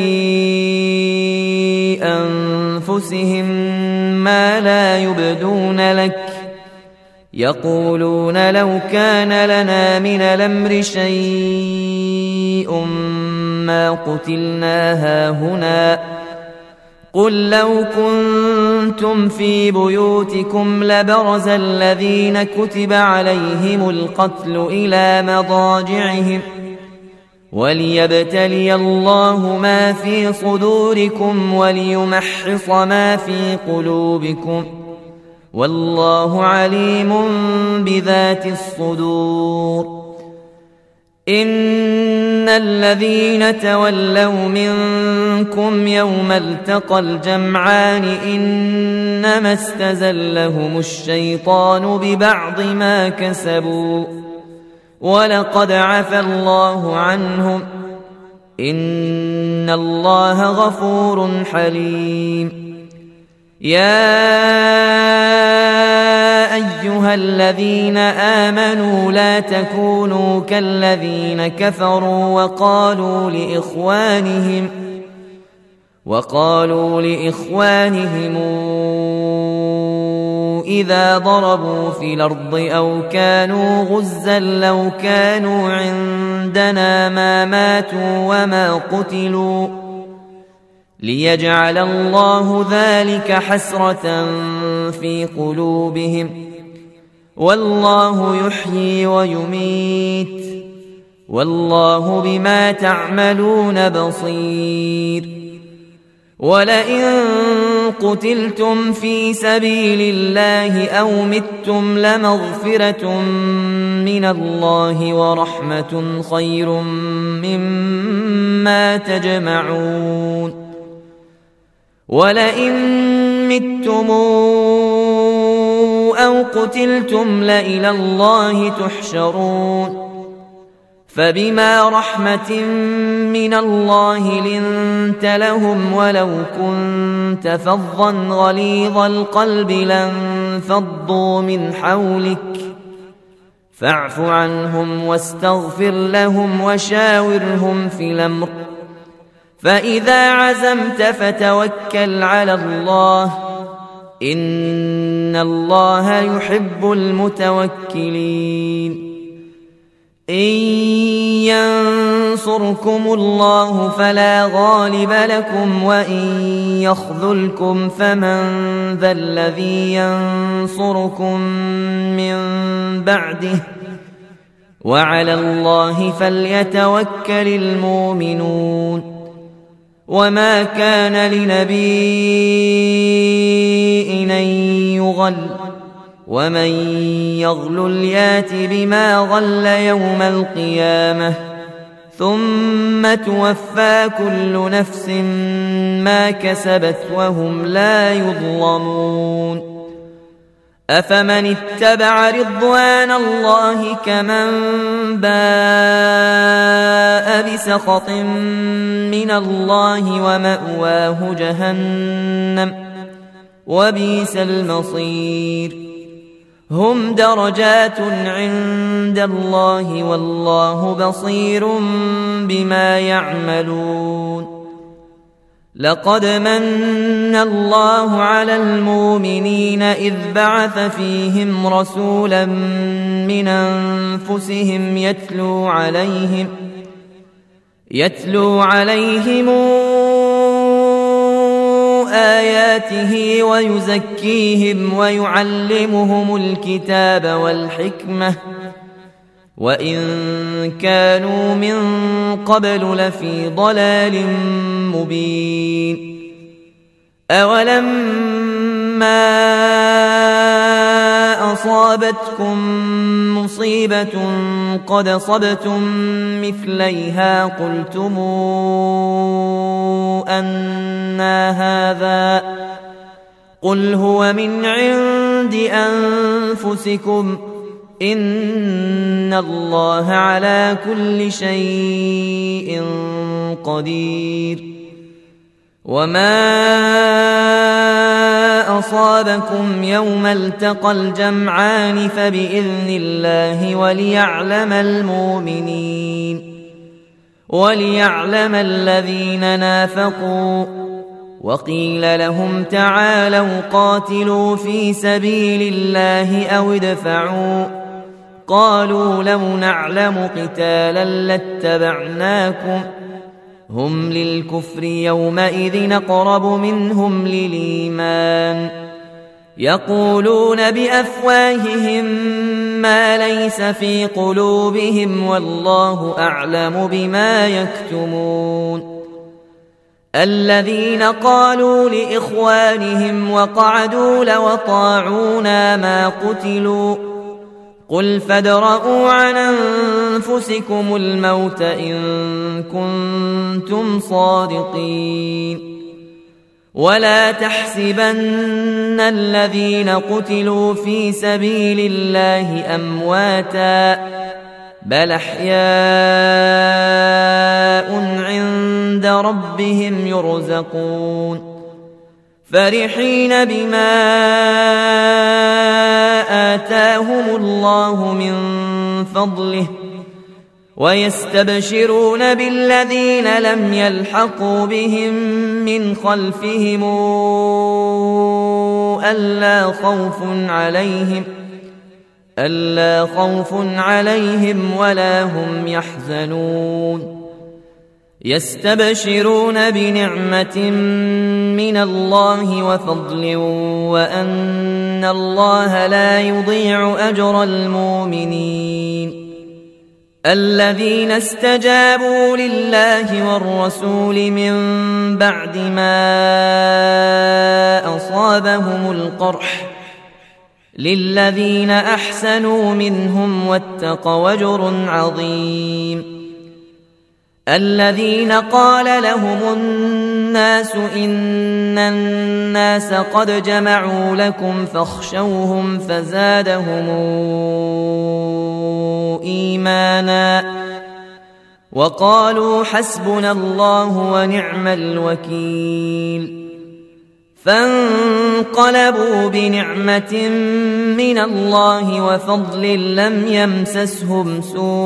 أنفسهم ما لا يبدون لك يقولون لو كان لنا من الأمر شيء ما قتلنا هاهنا قل لو كنتم في بيوتكم لبرز الذين كتب عليهم القتل إلى مضاجعهم وليبتلي الله ما في صدوركم وليمحص ما في قلوبكم والله عليم بذات الصدور إن الذين تولوا منكم يوم التقى الجمعان إنما استزلهم الشيطان ببعض ما كسبوا ولقد عفى الله عنهم إن الله غفور حليم يا أيها الذين آمنوا لا تكونوا كالذين كفروا وقالوا لإخوانهم وقالوا لإخوانهم إذا ضربوا في الأرض أو كانوا غزا لو كانوا عندنا ما ماتوا وما قتلوا ليجعل الله ذلك حسرة في قلوبهم والله يحيي ويميت والله بما تعملون بصير ولئن قتلتم في سبيل الله أو متم لمغفرة من الله ورحمة خير مما تجمعون ولئن متم أو قتلتم لإلى الله تحشرون فبما رحمة من الله لنت لهم ولو كنت فظا غليظ القلب لانفضوا من حولك فاعف عنهم واستغفر لهم وشاورهم في الأمر فإذا عزمت فتوكل على الله إن الله يحب المتوكلين إن ينصركم الله فلا غالب لكم وإن يخذلكم فمن ذا الذي ينصركم من بعده وعلى الله فليتوكل المؤمنون وما كان لنبي أن يغل ومن يغلل يات بما غل يوم القيامة ثم توفى كل نفس ما كسبت وهم لا يظلمون أفمن اتبع رضوان الله كمن باء بسخط من الله ومأواه جهنم وبئس المصير هم درجات عند الله والله بصير بما يعملون لقد من الله على المؤمنين إذ بعث فيهم رسولا من أنفسهم يتلو عليهم يتلو عليهم آياته ويزكيهم ويعلمهم الكتاب والحكمة وإن كانوا من قبل لفي ضلال مبين أولما أصابتكم مصيبة قد أصبتم مثليها قلتم أنى هذا قل هو من عند أنفسكم إن الله على كل شيء قدير وما أصابكم يوم التقى الجمعان فبإذن الله وليعلم المؤمنين وليعلم الذين نافقوا وقيل لهم تعالوا قاتلوا في سبيل الله أو ادفعوا قالوا لو نعلم قتالا لاتبعناكم هم للكفر يومئذ أقرب منهم للإيمان يقولون بأفواههم ما ليس في قلوبهم والله أعلم بما يكتمون الذين قالوا لإخوانهم وقعدوا لو أطاعونا ما قتلوا قل فادرءوا عن أنفسكم الموت إن كنتم صادقين ولا تحسبن الذين قتلوا في سبيل الله أمواتا بل أحياء عند ربهم يرزقون فرحين بما آتاهم الله من فضله ويستبشرون بالذين لم يلحقوا بهم من خلفهم ألا خوف عليهم ألا خوف عليهم ولا هم يحزنون يستبشرون بنعمة من الله وفضل وأن الله لا يضيع أجر المؤمنين الذين استجابوا لله والرسول من بعد ما أصابهم القرح للذين أحسنوا منهم واتقوا أجر عظيم الذين قال لهم الناس إن الناس قد جمعوا لكم فاخشوهم فزادهم إيمانا وقالوا حسبنا الله ونعم الوكيل فانقلبوا بنعمة من الله وفضل لم يمسسهم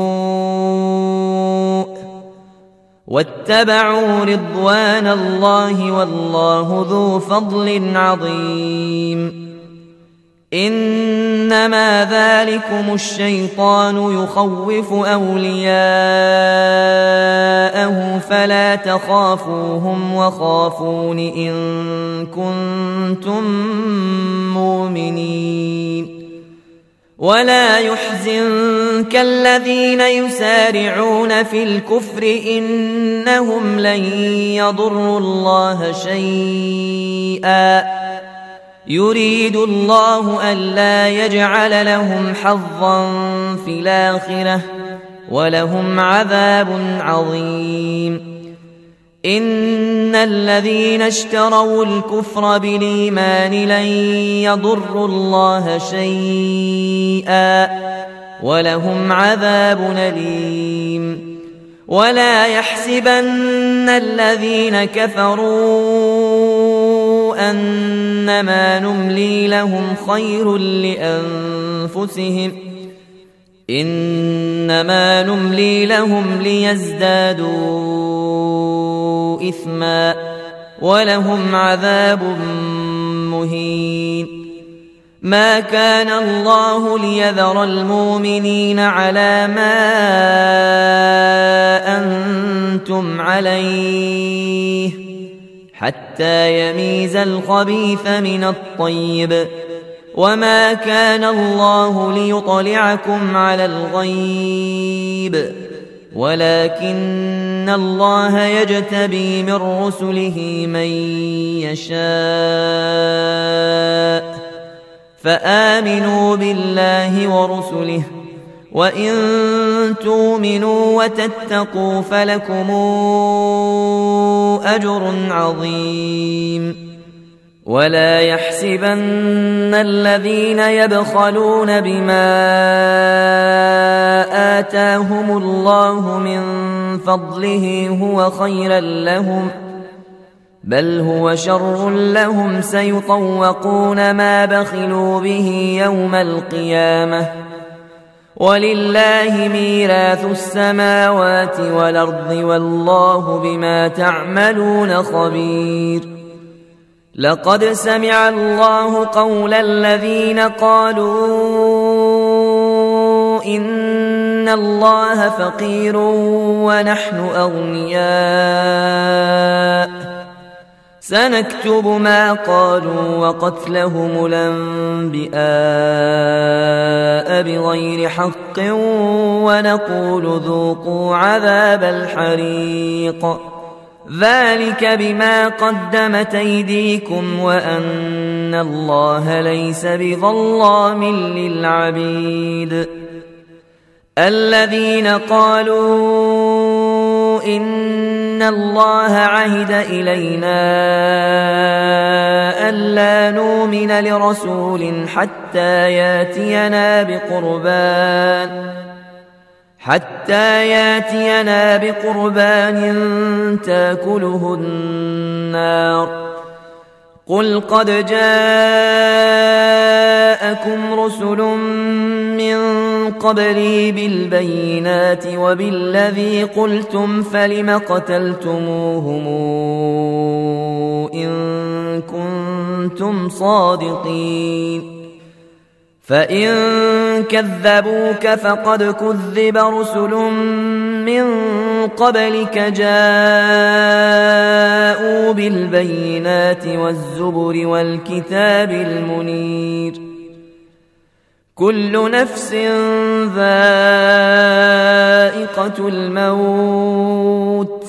سوء واتبعوا رضوان الله والله ذو فضل عظيم إنما ذلكم الشيطان يخوف أولياءه فلا تخافوهم وخافون إن كنتم مؤمنين ولا يحزنك الذين يسارعون في الكفر إنهم لن يضروا الله شيئا يريد الله ألا يجعل لهم حظا في الآخرة ولهم عذاب عظيم إن الذين اشتروا الكفر بالإيمان لن يضروا الله شيئا ولهم عذاب أليم ولا يحسبن الذين كفروا أنما نملي لهم خير لأنفسهم إنما نملي لهم ليزدادوا إثما ولهم عذاب مهين ما كان الله ليذر المؤمنين على ما أنتم عليه حتى يميز الخبيث من الطيب وما كان الله ليطلعكم على الغيب ولكن الله يجتبي من رسله من يشاء فآمنوا بالله ورسله وإن تؤمنوا وتتقوا فلكم أجر عظيم ولا يحسبن الذين يبخلون بما آتاهم الله من فضله هو خيرا لهم بل هو شر لهم سيطوقون ما بخلوا به يوم القيامة ولله ميراث السماوات والأرض والله بما تعملون خبير لقد سمع الله قول الذين قالوا إن الله فقير ونحن أغنياء سنكتب ما قالوا وقتلهم الأنبياء بغير حق ونقول ذوقوا عذاب الحريق ذلك بما قدمت أيديكم وأن الله ليس بظلام للعبيد الذين قالوا إن الله عهد إلينا ألا نؤمن لرسول حتى ياتينا بقربان حتى ياتينا بقربان تاكله النار قل قد جاءكم رسل من قبلي بالبينات وبالذي قلتم فلم قتلتموهم إن كنتم صادقين فإن كذبوك فقد كذب رسل من قبلك جاءوا بالبينات والزبر والكتاب المنير كل نفس ذائقة الموت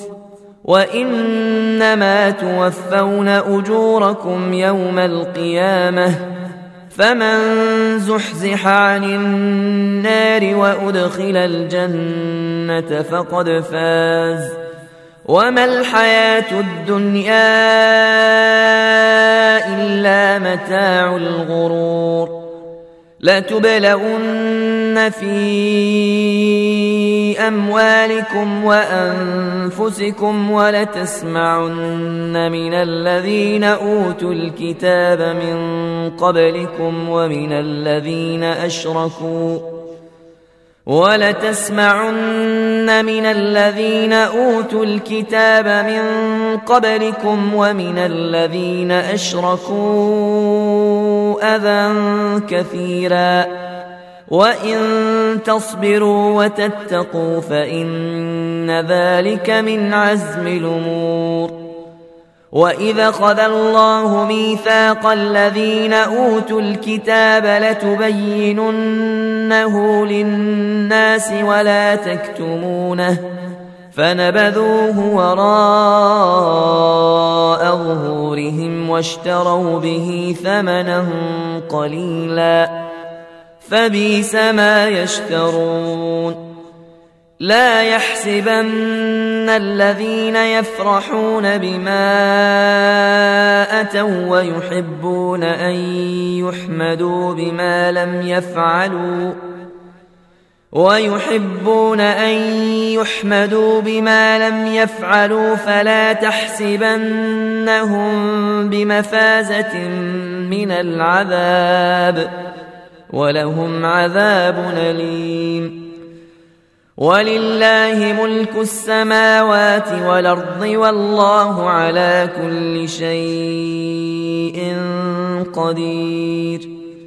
وإنما توفون أجوركم يوم القيامة فمن زحزح عن النار وأدخل الجنة فقد فاز وما الحياة الدنيا إلا متاع الغرور لتبلون في أموالكم وأنفسكم ولتسمعن من الذين أوتوا الكتاب من قبلكم ومن الذين أشركوا ولتسمعن من الذين أوتوا الكتاب من قبلكم ومن الذين أشركوا أذى كثيرا وإن تصبروا وتتقوا فإن ذلك من عزم الأمور وإذا خذ الله ميثاق الذين أوتوا الكتاب لتبيننه للناس ولا تكتمونه فنبذوه وراء ظهورهم واشتروا به ثمنا قليلا فبئس ما يشترون. لا يحسبن الذين يفرحون بما أتوا ويحبون أن يحمدوا بما لم يفعلوا ويحبون أن يحمدوا بما لم يفعلوا فلا تحسبنهم بمفازة من العذاب ولهم عذاب أليم. ولله ملك السماوات والأرض والله على كل شيء قدير.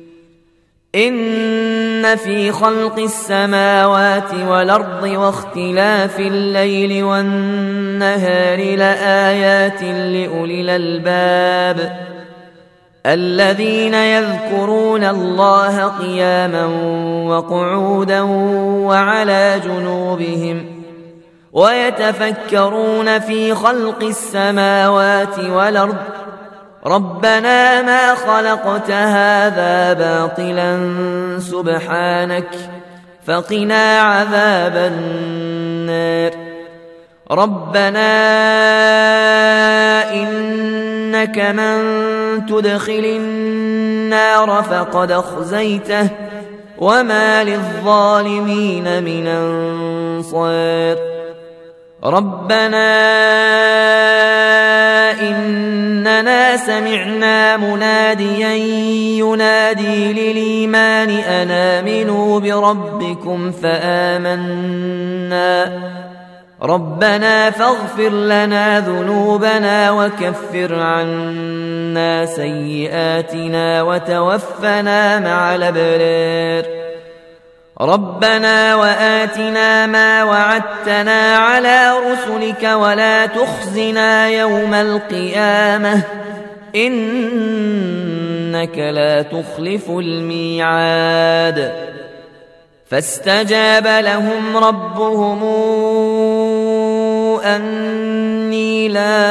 إن في خلق السماوات والأرض واختلاف الليل والنهار لآيات لأولي الألباب الذين يذكرون الله قياما وقعودا وعلى جنوبهم ويتفكرون في خلق السماوات والأرض ربنا ما خلقت هذا باطلا سبحانك فقنا عذاب النار. ربنا إنك من تدخل النار فقد أخزيته وما للظالمين من أنصار. ربنا إننا سمعنا مناديا ينادي للإيمان أن آمنوا بربكم فآمنا ربنا فاغفر لنا ذنوبنا وكفر عنا سيئاتنا وتوفنا مع الأبرار. ربنا وآتنا ما وعدتنا على رسلك ولا تخزنا يوم القيامة إنك لا تخلف الميعاد. فاستجاب لهم ربهم أني لا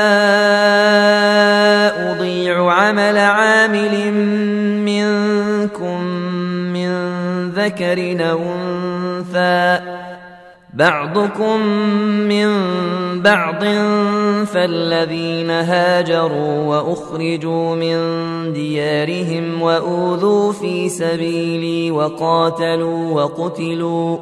أضيع عمل عامل منكم من ذكر أو أنثى بعضكم من بعض فالذين هاجروا وأخرجوا من ديارهم وأوذوا في سبيلي وقاتلوا وقتلوا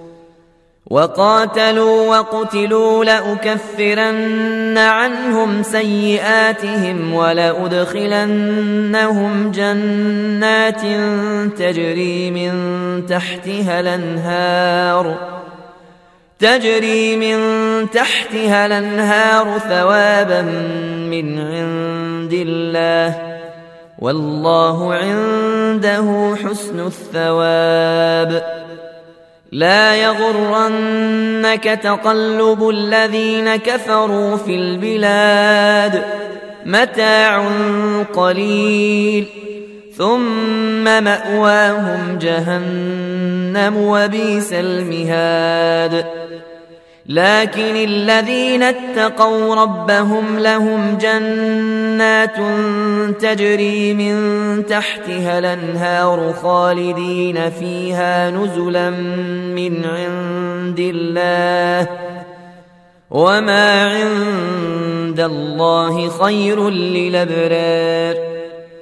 وقاتلوا وقتلوا لأكفرن عنهم سيئاتهم ولأدخلنهم جنات تجري من تحتها الأنهار تجري من تحتها الأنهار ثوابا من عند الله والله عنده حسن الثواب. لا يغرنك تقلب الذين كفروا في البلاد متاع قليل ثم مأواهم جهنم وبئس المهاد. لكن الذين اتقوا ربهم لهم جنات تجري من تحتها الأنهار خالدين فيها نزلا من عند الله وما عند الله خير للأبرار.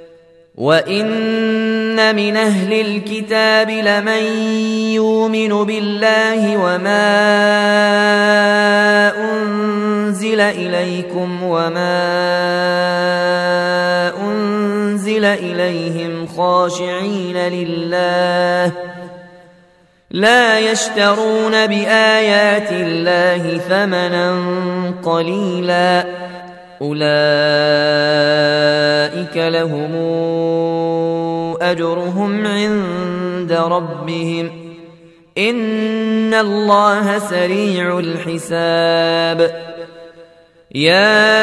وإن من أهل الكتاب لمن يؤمن بالله وما أنزل إليكم وما أنزل إليهم خاشعين لله لا يشترون بآيات الله ثمنا قليلا أولئك لهم أجرهم عند ربهم إن الله سريع الحساب. يا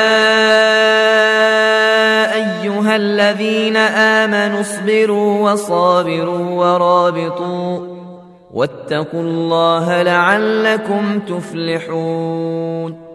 أيها الذين آمنوا اصبروا وصابروا ورابطوا واتقوا الله لعلكم تفلحون